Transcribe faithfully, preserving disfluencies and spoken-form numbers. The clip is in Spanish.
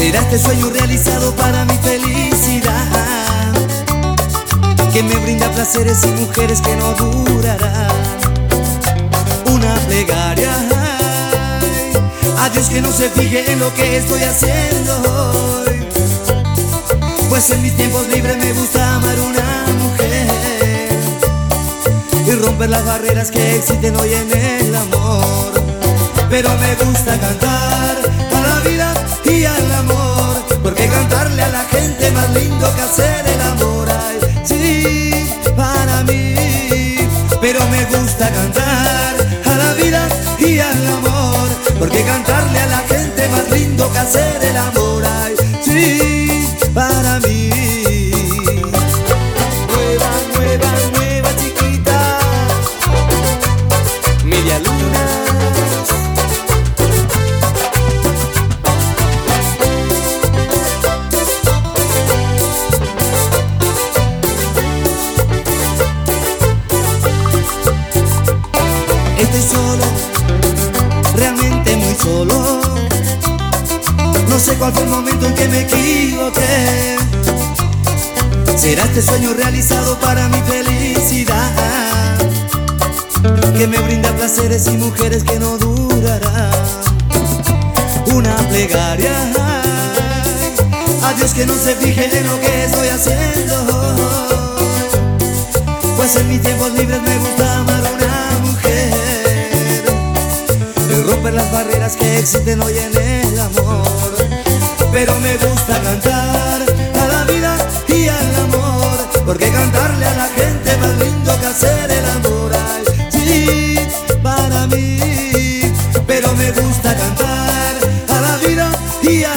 Será este sueño realizado para mi felicidad, que me brinda placeres y mujeres que no durarán. Una plegaria a Dios que no se fije en lo que estoy haciendo hoy, pues en mis tiempos libres me gusta amar una mujer y romper las barreras que existen hoy en el amor. Pero me gusta cantar a la vida y al amor, porque cantarle a la gente más lindo que hacer el amor. Ay, sí, para mí. Pero me gusta cantar a la vida y al amor, porque cantarle a la gente más lindo que hacer el amor. Ay, sí, para mí. Nueva, nueva, nueva chiquita, media luna. Estoy solo, realmente muy solo. No sé cuál fue el momento en que me equivoqué. Será este sueño realizado para mi felicidad, que me brinda placeres y mujeres que no durarán. Una plegaria a Dios que no se fije en lo que estoy haciendo, pues en mis tiempos libres me gusta amar a una mujer y romper las barreras que existen hoy en el amor. Pero me gusta cantar a la vida y al amor, porque cantarle a la gente más lindo que hacer el amor. Ay, sí, para mí. Pero me gusta cantar a la vida y al